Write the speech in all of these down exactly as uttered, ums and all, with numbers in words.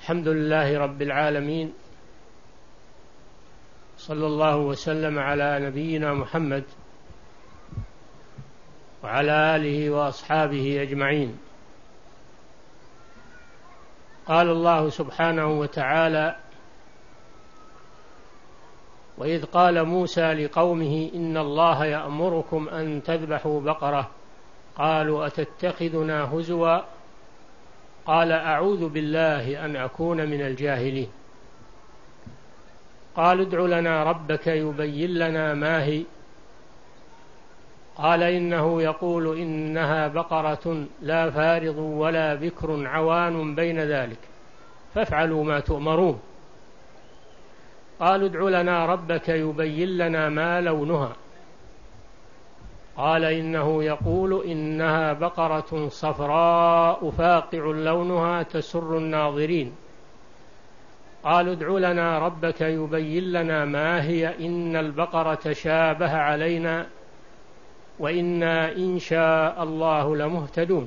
الحمد لله رب العالمين، صلى الله وسلم على نبينا محمد وعلى آله وأصحابه أجمعين. قال الله سبحانه وتعالى: وإذ قال موسى لقومه إن الله يأمركم أن تذبحوا بقرة قالوا أتتخذنا هزوا قال أعوذ بالله أن أكون من الجاهلين. قالوا ادع لنا ربك يبين لنا ما هي قال إنه يقول إنها بقرة لا فارض ولا بكر عوان بين ذلك فافعلوا ما تؤمرون. قالوا ادع لنا ربك يبين لنا ما لونها قال إنه يقول إنها بقرة صفراء فاقع لونها تسر الناظرين. قالوا ادع لنا ربك يبين لنا ما هي إن البقرة شابه علينا وإنا إن شاء الله لمهتدون.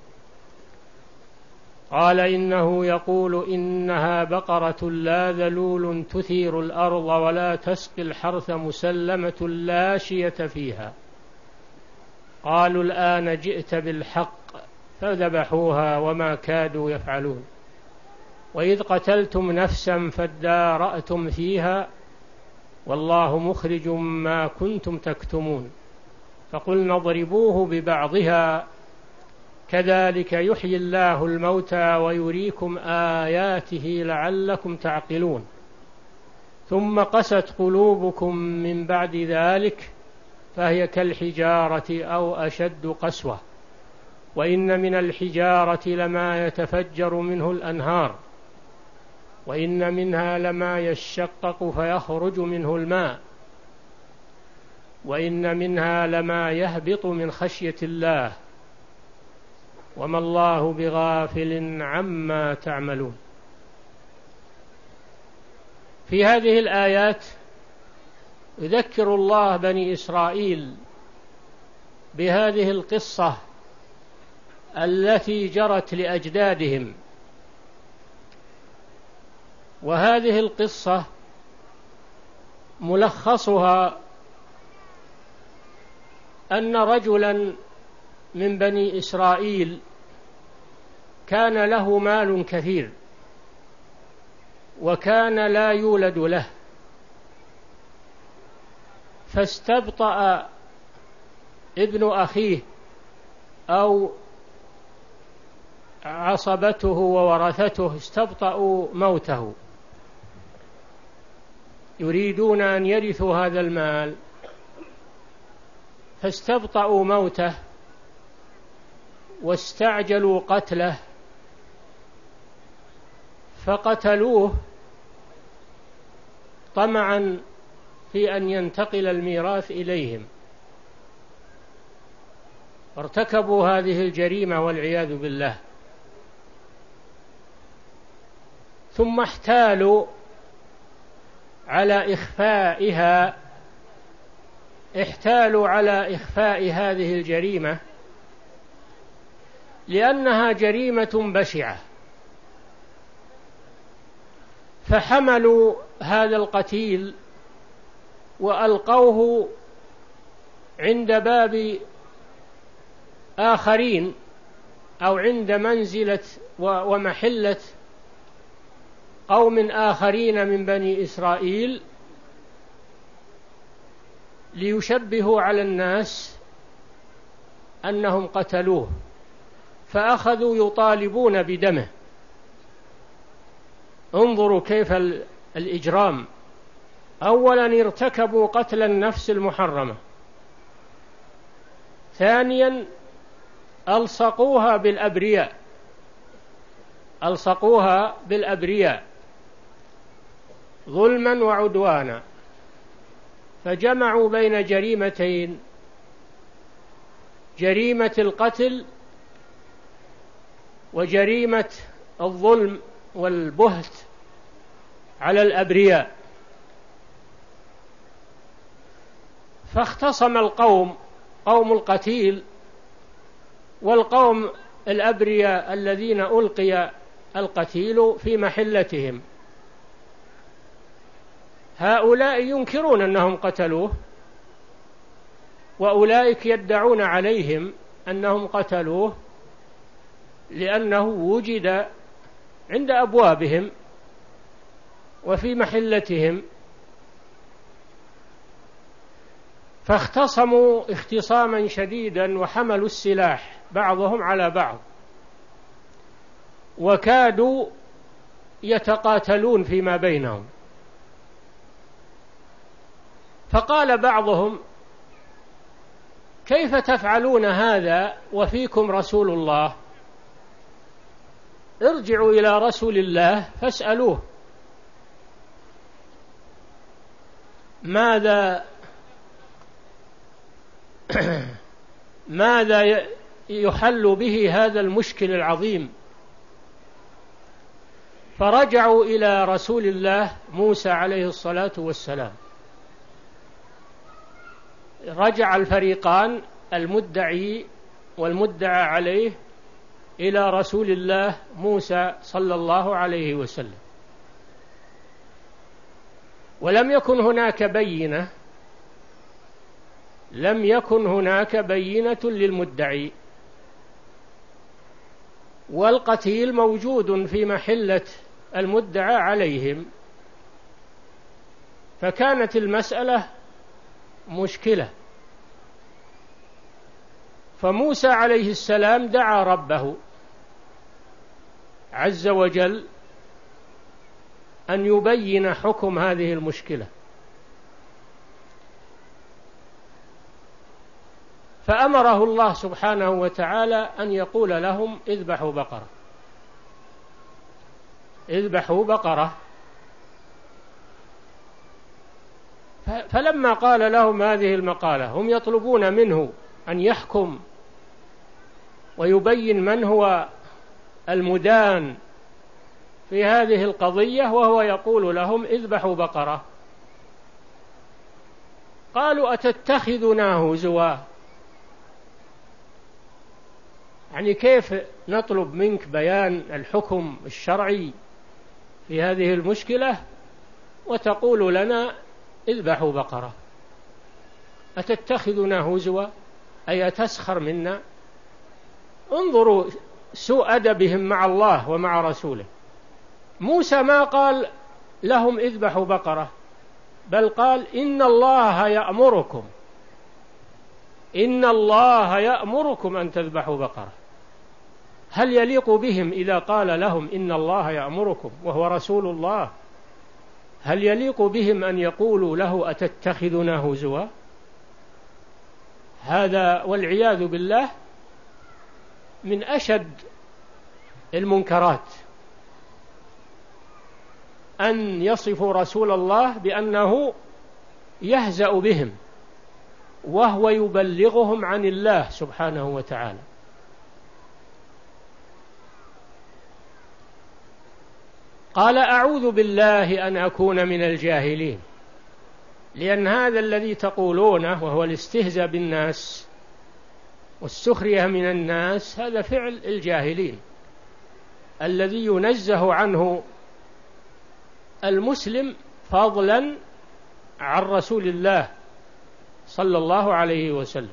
قال إنه يقول إنها بقرة لا ذلول تثير الأرض ولا تسقي الحرث مسلمة لا شية فيها. قالوا الآن جئت بالحق فذبحوها وما كادوا يفعلون. وإذ قتلتم نفسا فادارأتم فيها والله مخرج ما كنتم تكتمون. فقلنا اضربوه ببعضها كذلك يحيي الله الموتى ويريكم آياته لعلكم تعقلون. ثم قست قلوبكم من بعد ذلك فهي كالحجارة أو أشد قسوة وإن من الحجارة لما يتفجر منه الأنهار وإن منها لما يشقق فيخرج منه الماء وإن منها لما يهبط من خشية الله وما الله بغافل عما تعملون. في هذه الآيات يذكر الله بني إسرائيل بهذه القصة التي جرت لأجدادهم. وهذه القصة ملخصها أن رجلا من بني إسرائيل كان له مال كثير وكان لا يولد له، فاستبطأ ابن أخيه أو عصبته وورثته استبطأوا موته، يريدون أن يرثوا هذا المال، فاستبطأوا موته واستعجلوا قتله فقتلوه طمعا في أن ينتقل الميراث إليهم، ارتكبوا هذه الجريمة والعياذ بالله. ثم احتالوا على إخفائها احتالوا على إخفاء هذه الجريمة لأنها جريمة بشعة، فحملوا هذا القتيل وألقوه عند باب آخرين أو عند منزلة ومحلة قوم آخرين من بني إسرائيل ليشبهوا على الناس أنهم قتلوه، فأخذوا يطالبون بدمه. انظروا كيف الإجرام. أولا ارتكبوا قتل النفس المحرمة، ثانيا ألصقوها بالأبرياء ألصقوها بالأبرياء ظلما وعدوانا، فجمعوا بين جريمتين: جريمة القتل وجريمة الظلم والبهت على الأبرياء. فاختصم القوم، قوم القتيل والقوم الأبرياء الذين ألقي القتيل في محلتهم. هؤلاء ينكرون أنهم قتلوه، وأولئك يدعون عليهم أنهم قتلوه لأنه وجد عند أبوابهم وفي محلتهم، فاختصموا اختصاما شديدا وحملوا السلاح بعضهم على بعض، وكادوا يتقاتلون فيما بينهم. فقال بعضهم: كيف تفعلون هذا وفيكم رسول الله؟ ارجعوا إلى رسول الله فاسألوه ماذا ماذا يحل به هذا المشكل العظيم. فرجعوا إلى رسول الله موسى عليه الصلاة والسلام. رجع الفريقان المدعي والمدعى عليه إلى رسول الله موسى صلى الله عليه وسلم، ولم يكن هناك بينة لم يكن هناك بينة للمدعي، والقتيل موجود في محلة المدعى عليهم، فكانت المسألة مشكلة. فموسى عليه السلام دعا ربه عز وجل أن يبين حكم هذه المشكلة، فأمره الله سبحانه وتعالى أن يقول لهم: اذبحوا بقرة اذبحوا بقرة. فلما قال لهم هذه المقالة، هم يطلبون منه أن يحكم ويبين من هو المدان في هذه القضية، وهو يقول لهم: اذبحوا بقرة. قالوا: أتتخذنا هزوا؟ يعني كيف نطلب منك بيان الحكم الشرعي في هذه المشكلة وتقول لنا اذبحوا بقرة؟ أتتخذنا هزوا؟ أي أتسخر منا؟ انظروا سوء أدبهم مع الله ومع رسوله. موسى ما قال لهم اذبحوا بقرة، بل قال: إن الله يأمركم إن الله يأمركم أن تذبحوا بقرة. هل يليق بهم إذا قال لهم إن الله يأمركم وهو رسول الله؟ هل يليق بهم أن يقولوا له أتتخذنا هزوا؟ هذا والعياذ بالله من أشد المنكرات، أن يصفوا رسول الله بأنه يهزأ بهم وهو يبلغهم عن الله سبحانه وتعالى. قال: أعوذ بالله أن أكون من الجاهلين، لأن هذا الذي تقولونه وهو الاستهزاء بالناس والسخرية من الناس هذا فعل الجاهلين الذي ينزه عنه المسلم فضلا عن رسول الله صلى الله عليه وسلم،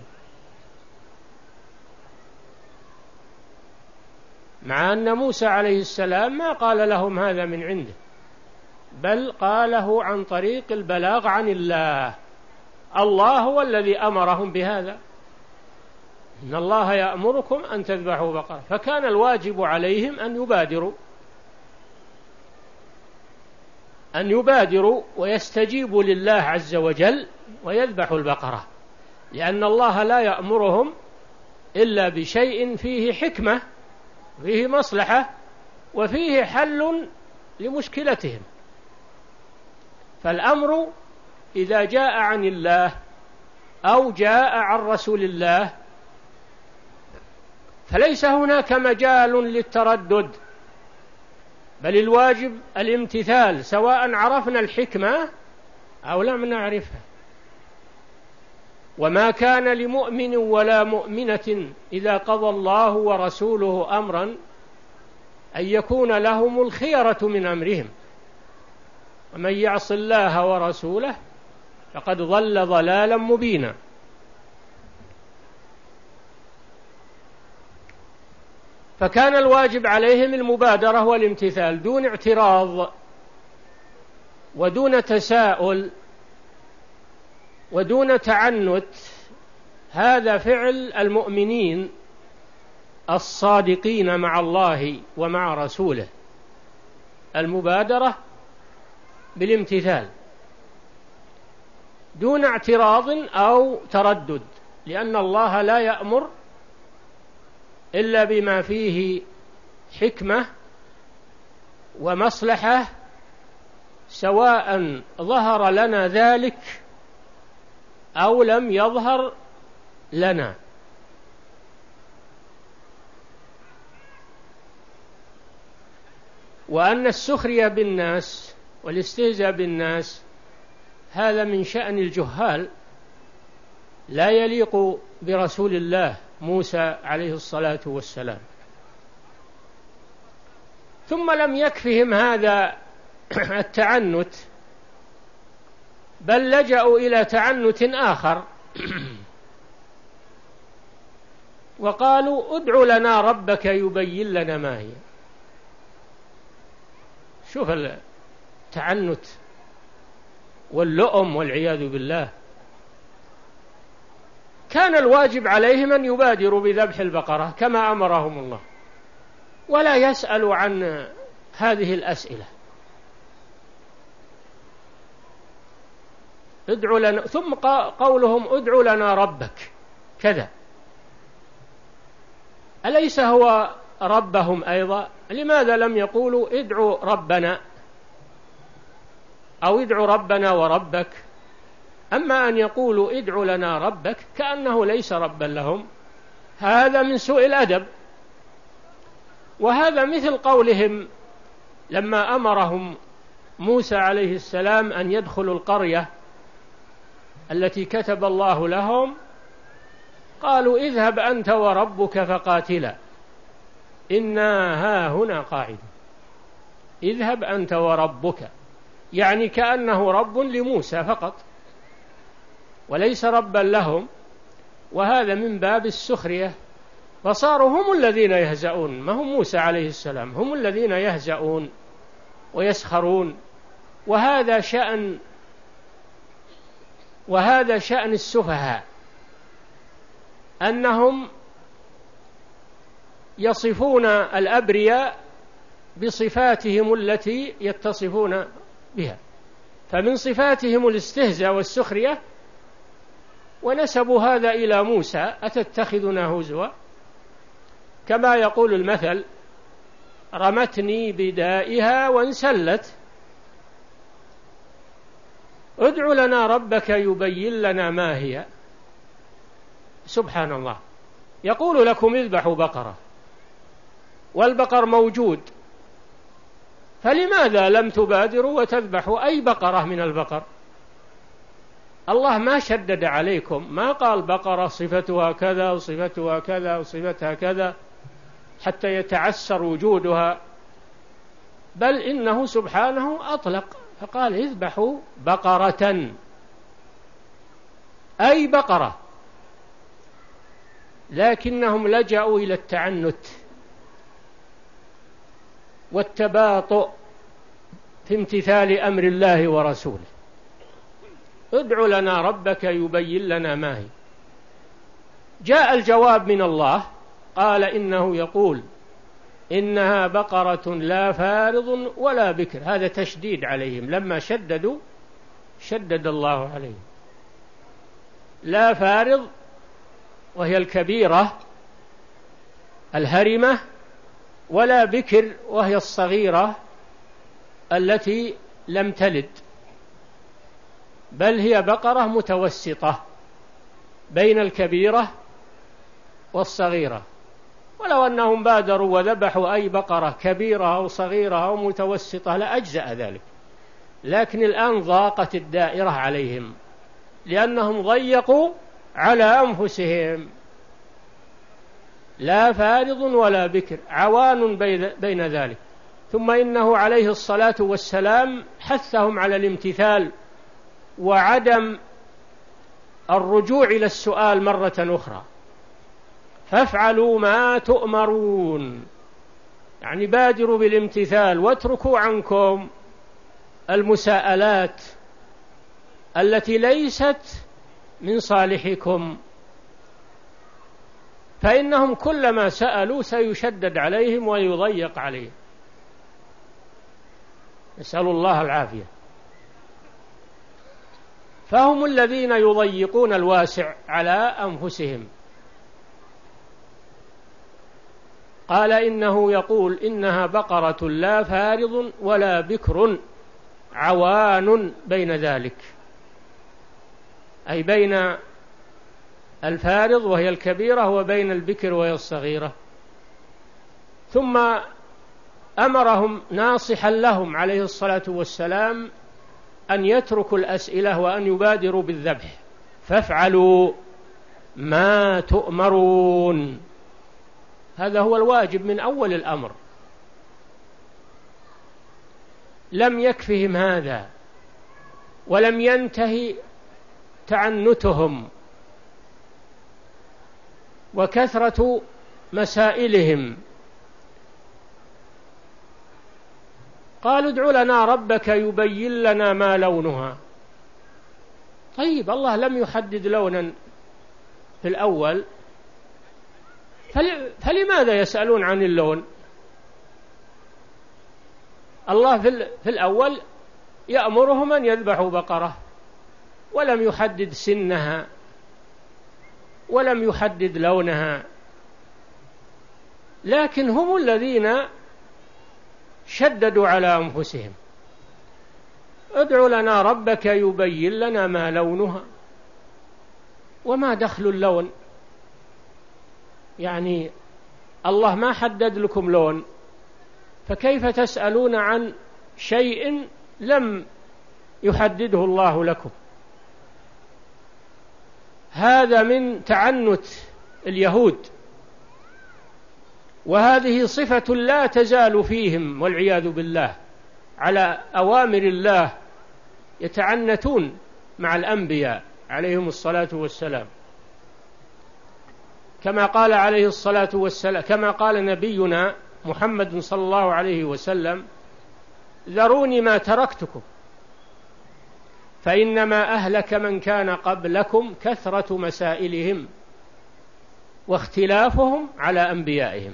مع أن موسى عليه السلام ما قال لهم هذا من عنده، بل قاله عن طريق البلاغ عن الله. الله هو الذي أمرهم بهذا: إن الله يأمركم أن تذبحوا بقرة. فكان الواجب عليهم أن يبادروا أن يبادروا ويستجيبوا لله عز وجل ويذبحوا البقرة، لأن الله لا يأمرهم إلا بشيء فيه حكمة، فيه مصلحة، وفيه حل لمشكلتهم. فالأمر إذا جاء عن الله أو جاء عن رسول الله فليس هناك مجال للتردد، بل الواجب الامتثال، سواء عرفنا الحكمة أو لم نعرفها. وما كان لمؤمن ولا مؤمنة إذا قضى الله ورسوله أمرا أن يكون لهم الخيرة من أمرهم، ومن يعص الله ورسوله فقد ضل ضلالا مبينا. فكان الواجب عليهم المبادرة والامتثال دون اعتراض ودون تساؤل ودون تعنت. هذا فعل المؤمنين الصادقين مع الله ومع رسوله، المبادرة بالامتثال دون اعتراض أو تردد، لأن الله لا يأمر إلا بما فيه حكمة ومصلحة، سواء ظهر لنا ذلك أو لم يظهر لنا. وأن السخرية بالناس والاستهزاء بالناس هذا من شأن الجهال، لا يليق برسول الله موسى عليه الصلاة والسلام. ثم لم يكفهم هذا التعنت، بل لجأوا إلى تعنت آخر وقالوا ادع لنا ربك يبين لنا ما هي. شوف التعنت واللؤم والعياذ بالله. كان الواجب عليهم أن يبادروا بذبح البقرة كما أمرهم الله، ولا يسألوا عن هذه الأسئلة. ادع لنا، ثم قولهم ادع لنا ربك كذا، أليس هو ربهم أيضا؟ لماذا لم يقولوا ادعوا ربنا أو ادعوا ربنا وربك؟ أما أن يقولوا ادعوا لنا ربك كأنه ليس ربا لهم، هذا من سوء الأدب. وهذا مثل قولهم لما أمرهم موسى عليه السلام أن يدخلوا القرية التي كتب الله لهم، قالوا اذهب أنت وربك فقاتلا إنا هاهنا قاعدون. اذهب أنت وربك، يعني كأنه رب لموسى فقط وليس ربا لهم، وهذا من باب السخرية. فصاروا هم الذين يهزؤون، ما هم موسى عليه السلام، هم الذين يهزؤون ويسخرون. وهذا شأن وهذا شأن السفهاء، أنهم يصفون الأبرياء بصفاتهم التي يتصفون بها، فمن صفاتهم الاستهزاء والسخرية، ونسبوا هذا إلى موسى أتتخذنا هزوا، كما يقول المثل رمتني بدائها وانسلت. ادع لنا ربك يبين لنا ما هي. سبحان الله، يقول لكم اذبحوا بقرة والبقر موجود، فلماذا لم تبادروا وتذبحوا أي بقرة من البقر؟ الله ما شدد عليكم، ما قال بقرة صفتها كذا وصفتها كذا وصفتها كذا حتى يتعسر وجودها، بل إنه سبحانه أطلق فقال اذبحوا بقرة، أي بقرة. لكنهم لجأوا إلى التعنت والتباطؤ في امتثال أمر الله ورسوله. ادع لنا ربك يبين لنا ما هي. جاء الجواب من الله قال إنه يقول إنها بقرة لا فارض ولا بكر. هذا تشديد عليهم، لما شددوا شدد الله عليهم. لا فارض وهي الكبيرة الهرمة، ولا بكر وهي الصغيرة التي لم تلد، بل هي بقرة متوسطة بين الكبيرة والصغيرة. ولو أنهم بادروا وذبحوا أي بقرة كبيرة أو صغيرة أو متوسطة لأجزأ ذلك، لكن الآن ضاقت الدائرة عليهم لأنهم ضيقوا على أنفسهم. لا فارض ولا بكر، عوان بين ذلك. ثم إنه عليه الصلاة والسلام حثهم على الامتثال وعدم الرجوع إلى السؤال مرة أخرى، فافعلوا ما تؤمرون، يعني بادروا بالامتثال واتركوا عنكم المساءلات التي ليست من صالحكم، فإنهم كلما سألوا سيشدد عليهم ويضيق عليهم، نسأل الله العافية. فهم الذين يضيقون الواسع على أنفسهم. قال إنه يقول إنها بقرة لا فارض ولا بكر عوان بين ذلك، أي بين الفارض وهي الكبيرة وبين البكر وهي الصغيرة. ثم أمرهم ناصحا لهم عليه الصلاة والسلام أن يتركوا الأسئلة وأن يبادروا بالذبح، فافعلوا ما تؤمرون، هذا هو الواجب من أول الأمر. لم يكفهم هذا ولم ينتهي تعنتهم وكثرة مسائلهم. قالوا ادع لنا ربك يبين لنا ما لونها. طيب الله لم يحدد لونا في الأول، فلماذا يسألون عن اللون؟ الله في الأول يأمرهم أن يذبحوا بقرة ولم يحدد سنها ولم يحدد لونها، لكن هم الذين شددوا على أنفسهم. ادع لنا ربك يبين لنا ما لونها، وما دخل اللون؟ يعني الله ما حدد لكم لون، فكيف تسألون عن شيء لم يحدده الله لكم؟ هذا من تعنت اليهود، وهذه صفة لا تزال فيهم والعياذ بالله، على أوامر الله يتعنتون مع الأنبياء عليهم الصلاة والسلام، كما قال عليه الصلاة والسلام، كما قال نبينا محمد صلى الله عليه وسلم: ذروني ما تركتكم فإنما أهلك من كان قبلكم كثرة مسائلهم واختلافهم على أنبيائهم.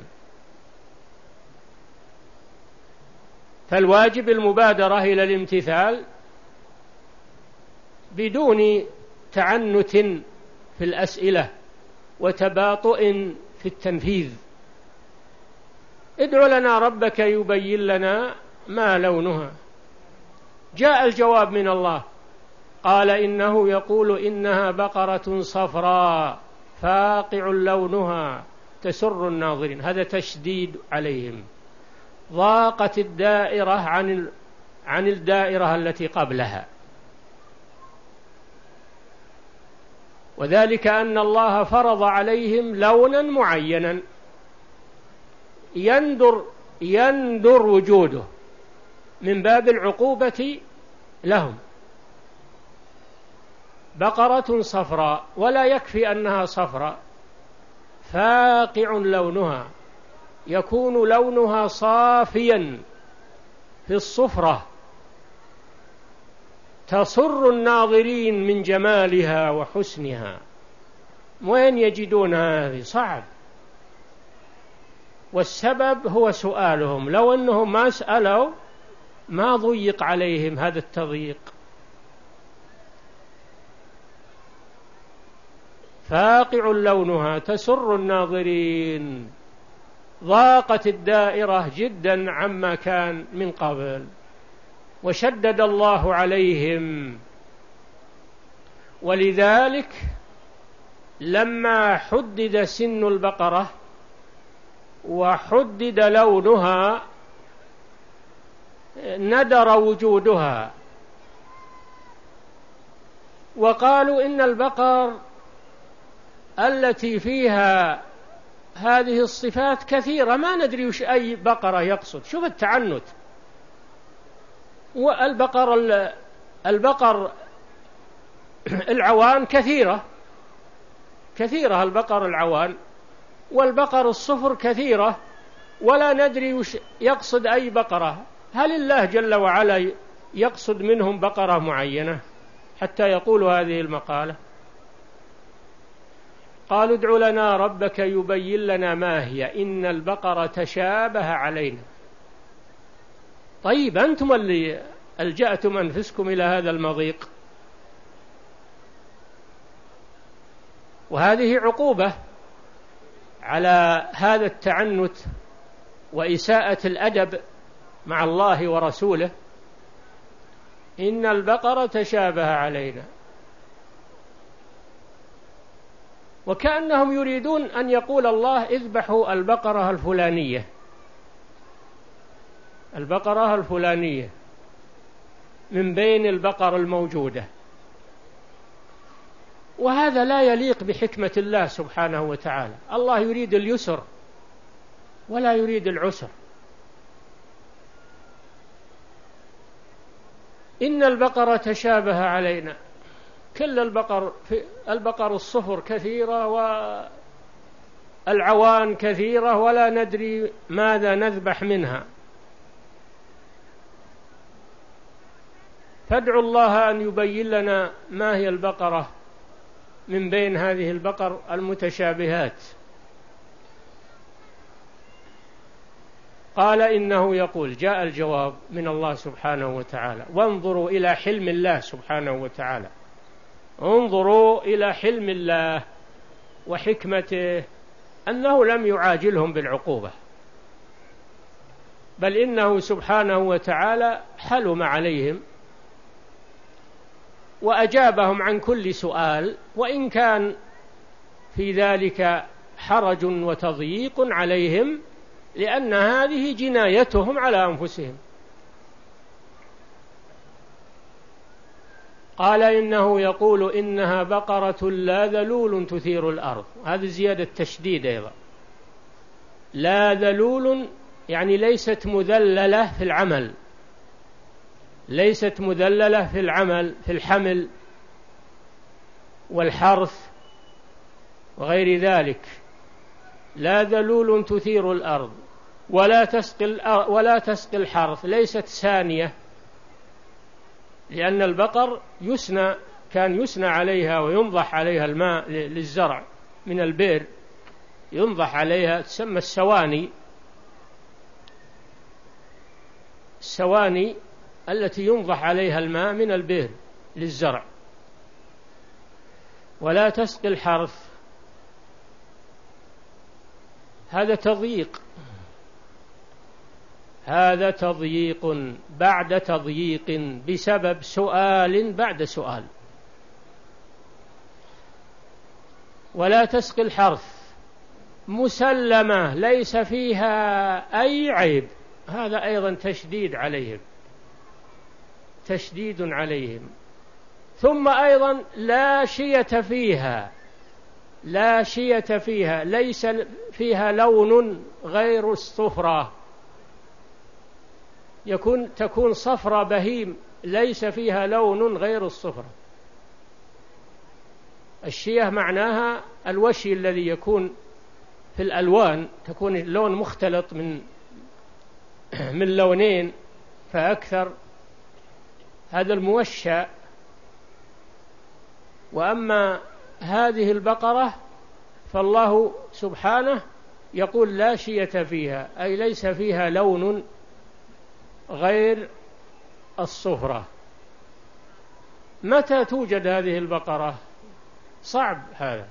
فالواجب المبادرة إلى الامتثال بدون تعنت في الأسئلة وتباطؤ في التنفيذ. ادع لنا ربك يبين لنا ما لونها. جاء الجواب من الله، قال إنه يقول إنها بقرة صفراء فاقع لونها تسر الناظرين. هذا تشديد عليهم، ضاقت الدائرة عن عن الدائرة التي قبلها، وذلك أن الله فرض عليهم لونا معينا يندر يندر وجوده من باب العقوبة لهم. بقرة صفراء، ولا يكفي أنها صفراء، فاقع لونها، يكون لونها صافيا في الصفرة تسر الناظرين من جمالها وحسنها. وين يجدون هذه؟ صعب. والسبب هو سؤالهم، لو أنهم ما سألوا ما ضيق عليهم هذا التضييق. فاقع لونها تسر الناظرين، ضاقت الدائرة جدا عما كان من قبل، وشدد الله عليهم. ولذلك لما حدد سن البقرة وحدد لونها ندر وجودها، وقالوا إن البقر التي فيها هذه الصفات كثيرة ما ندري وش أي بقرة يقصد. شوف التعنت. والبقر البقر العوان كثيرة كثيرة البقر العوان، والبقر الصفر كثيرة، ولا ندري وش يقصد أي بقرة. هل الله جل وعلا يقصد منهم بقرة معينة حتى يقول هذه المقالة؟ قالوا ادع لنا ربك يبين لنا ما هي إن البقرة تشابه علينا. طيب أنتم اللي ألجأتم أنفسكم إلى هذا المضيق، وهذه عقوبة على هذا التعنت وإساءة الأدب مع الله ورسوله. إن البقرة تشابه علينا، وكأنهم يريدون أن يقول الله اذبحوا البقرة الفلانية البقرة الفلانية من بين البقر الموجودة، وهذا لا يليق بحكمة الله سبحانه وتعالى. الله يريد اليسر ولا يريد العسر. إن البقرة تشابه علينا، كل البقر في البقر الصفر كثيرة والعوان كثيرة، ولا ندري ماذا نذبح منها. فادعوا الله أن يبين لنا ما هي البقرة من بين هذه البقر المتشابهات. قال إنه يقول، جاء الجواب من الله سبحانه وتعالى. وانظروا إلى حلم الله سبحانه وتعالى، انظروا إلى حلم الله وحكمته، أنه لم يعاجلهم بالعقوبة، بل إنه سبحانه وتعالى حلم عليهم وأجابهم عن كل سؤال، وإن كان في ذلك حرج وتضييق عليهم، لأن هذه جنايتهم على أنفسهم. قال إنه يقول إنها بقرة لا ذلول تثير الأرض. هذه زيادة تشديد أيضا. لا ذلول يعني ليست مذللة في العمل، ليست مذللة في العمل في الحمل والحرث وغير ذلك. لا ذلول تثير الأرض ولا تسقي ولا تسقي الحرث، ليست سانية، لأن البقر يسنى كان يسنى عليها وينضح عليها الماء للزرع من البئر، ينضح عليها، تسمى السواني. السواني التي ينضح عليها الماء من البئر للزرع. ولا تسقي الحرث، هذا تضييق، هذا تضييق بعد تضييق بسبب سؤال بعد سؤال. ولا تسقي الحرث مسلمة ليس فيها أي عيب، هذا أيضا تشديد عليهم، تشديد عليهم. ثم أيضا لا شية فيها، لا شية فيها، ليس فيها لون غير الصفرة، يكون تكون صفرة بهيم، ليس فيها لون غير الصفرة. الشية معناها الوشي الذي يكون في الألوان، تكون اللون مختلط من من لونين فأكثر، هذا الموشى. وأما هذه البقرة فالله سبحانه يقول لا شية فيها، أي ليس فيها لون غير الصفرة. متى توجد هذه البقرة؟ صعب هذا،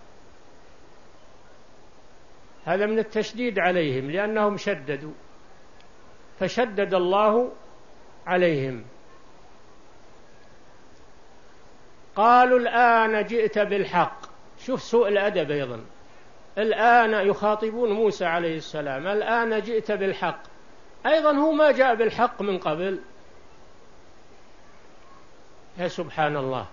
هذا من التشديد عليهم لأنهم شددوا، فشدد الله عليهم. قالوا الآن جئت بالحق. شوف سوء الأدب أيضا، الآن يخاطبون موسى عليه السلام، الآن جئت بالحق، أيضا هو ما جاء بالحق من قبل. يا سبحان الله،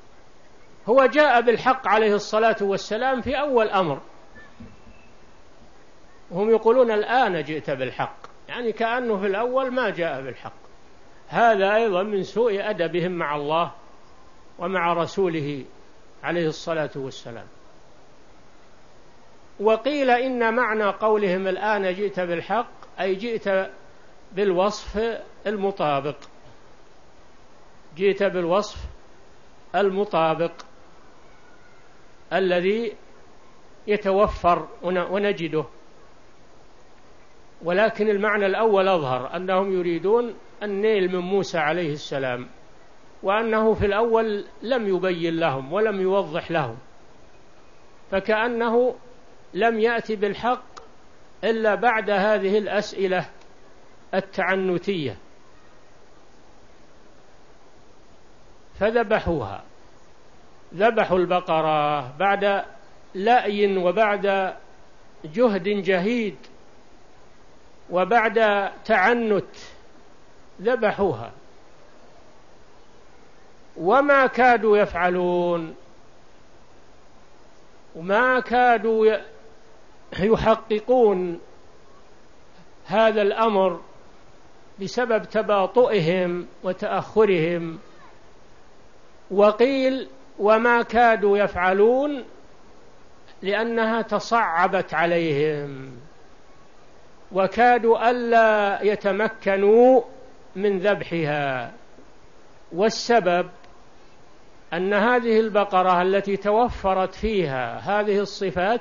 هو جاء بالحق عليه الصلاة والسلام في أول أمر، هم يقولون الآن جئت بالحق، يعني كأنه في الأول ما جاء بالحق. هذا أيضا من سوء أدبهم مع الله ومع رسوله عليه الصلاة والسلام. وقيل إن معنى قولهم الآن جئت بالحق أي جئت بالوصف المطابق، جئت بالوصف المطابق الذي يتوفر ونجده. ولكن المعنى الأول أظهر، أنهم يريدون النيل من موسى عليه السلام، وأنه في الأول لم يبين لهم ولم يوضح لهم، فكأنه لم يأتي بالحق إلا بعد هذه الأسئلة التعنتية، فذبحوها، ذبحوا البقرة بعد لأي وبعد جهد جهيد وبعد تعنت، ذبحوها وما كادوا يفعلون، وما كادوا يحققون هذا الأمر بسبب تباطؤهم وتأخرهم. وقيل وما كادوا يفعلون لأنها تصعبت عليهم، وكادوا ألا يتمكنوا من ذبحها. والسبب أن هذه البقرة التي توفرت فيها هذه الصفات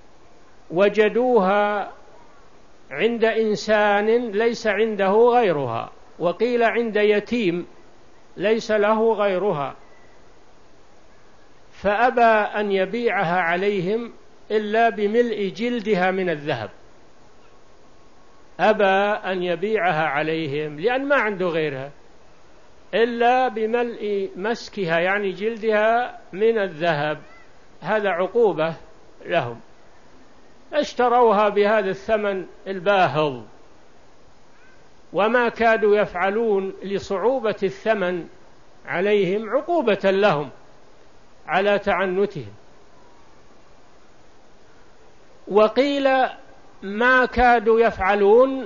وجدوها عند إنسان ليس عنده غيرها، وقيل عند يتيم ليس له غيرها، فأبى أن يبيعها عليهم إلا بملء جلدها من الذهب، أبى أن يبيعها عليهم لأن ما عنده غيرها إلا بملء مسكها يعني جلدها من الذهب، هذا عقوبة لهم. اشتروها بهذا الثمن الباهظ، وما كادوا يفعلون لصعوبة الثمن عليهم عقوبة لهم على تعنتهم. وقيل ما كادوا يفعلون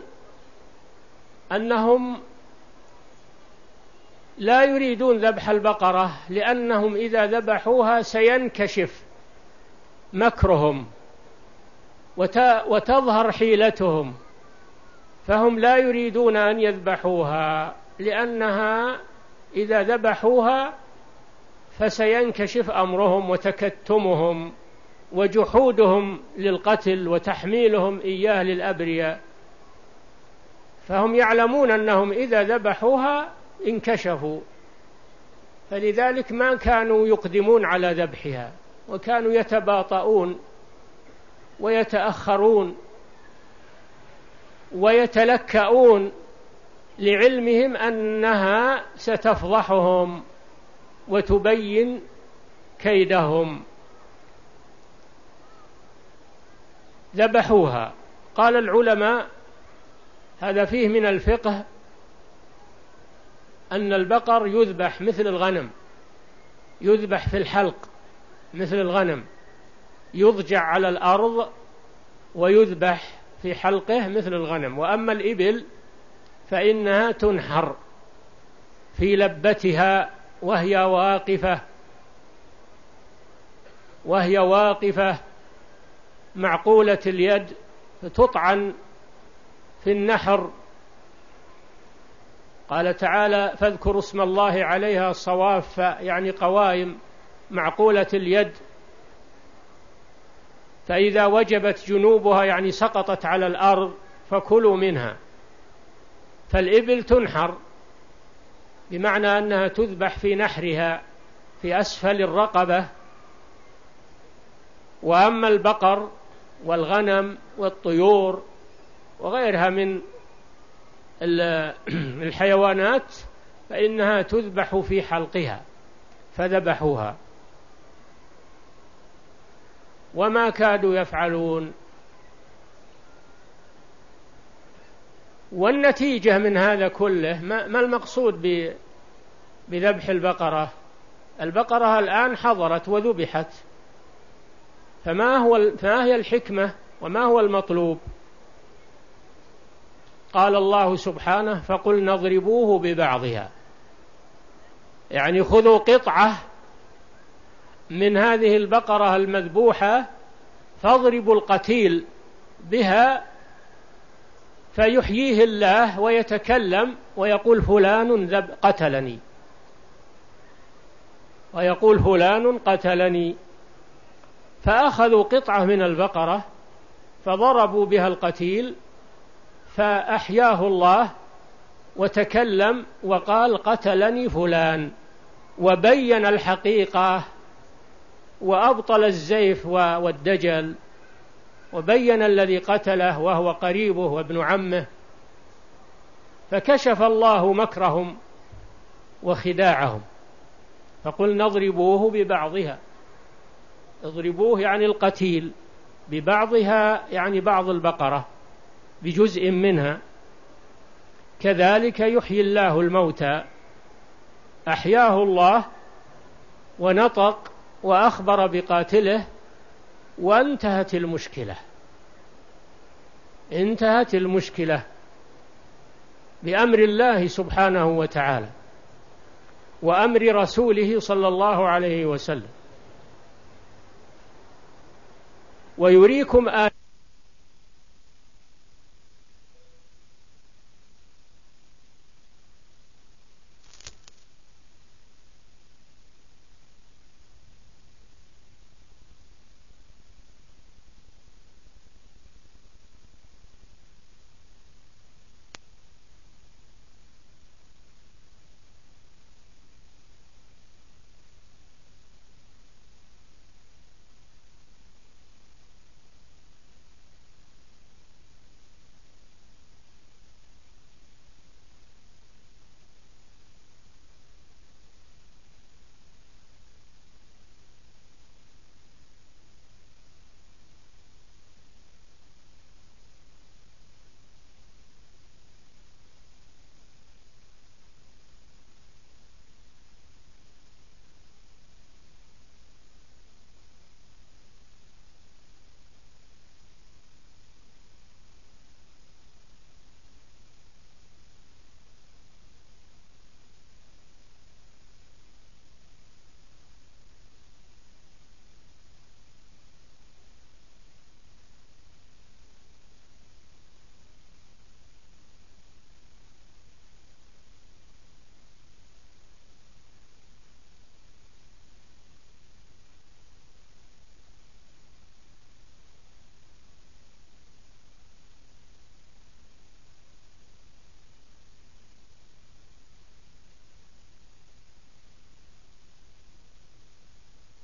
أنهم لا يريدون ذبح البقرة، لأنهم إذا ذبحوها سينكشف مكرهم وتظهر حيلتهم، فهم لا يريدون أن يذبحوها، لأنها إذا ذبحوها فسينكشف أمرهم وتكتمهم وجحودهم للقتل وتحميلهم إياه للأبرياء، فهم يعلمون أنهم إذا ذبحوها انكشفوا، فلذلك ما كانوا يقدمون على ذبحها، وكانوا يتباطؤون ويتأخرون ويتلكؤون لعلمهم أنها ستفضحهم وتبين كيدهم. ذبحوها. قال العلماء هذا فيه من الفقه أن البقر يذبح مثل الغنم، يذبح في الحلق مثل الغنم، يضجع على الأرض ويذبح في حلقه مثل الغنم. وأما الإبل فإنها تنحر في لبتها وهي واقفة وهي واقفة معقولة اليد، فتطعن في النحر. قال تعالى فاذكروا اسم الله عليها صواف، يعني قوائم معقولة اليد، فإذا وجبت جنوبها يعني سقطت على الأرض فكلوا منها. فالإبل تنحر بمعنى أنها تذبح في نحرها في أسفل الرقبة. وأما البقر والغنم والطيور وغيرها من الحيوانات فإنها تذبح في حلقها، فذبحوها. وما كادوا يفعلون. والنتيجة من هذا كله ما المقصود بذبح البقرة؟ البقرة الآن حضرت وذبحت، فما هو فما هي الحكمة وما هو المطلوب؟ قال الله سبحانه فقلنا اضربوه ببعضها، يعني خذوا قطعة من هذه البقرة المذبوحة فاضربوا القتيل بها فيحييه الله ويتكلم ويقول فلان ذب قتلني، ويقول فلان قتلني. فأخذوا قطعة من البقرة فضربوا بها القتيل فأحياه الله وتكلم وقال قتلني فلان، وبين الحقيقة وأبطل الزيف والدجل، وبين الذي قتله وهو قريبه وابن عمه، فكشف الله مكرهم وخداعهم. فقلنا اضربوه ببعضها، اضربوه يعني القتيل، ببعضها يعني بعض البقرة بجزء منها، كذلك يحيي الله الموتى. أحياه الله ونطق وأخبر بقاتله وانتهت المشكلة، انتهت المشكلة بأمر الله سبحانه وتعالى وأمر رسوله صلى الله عليه وسلم. ويريكم آيات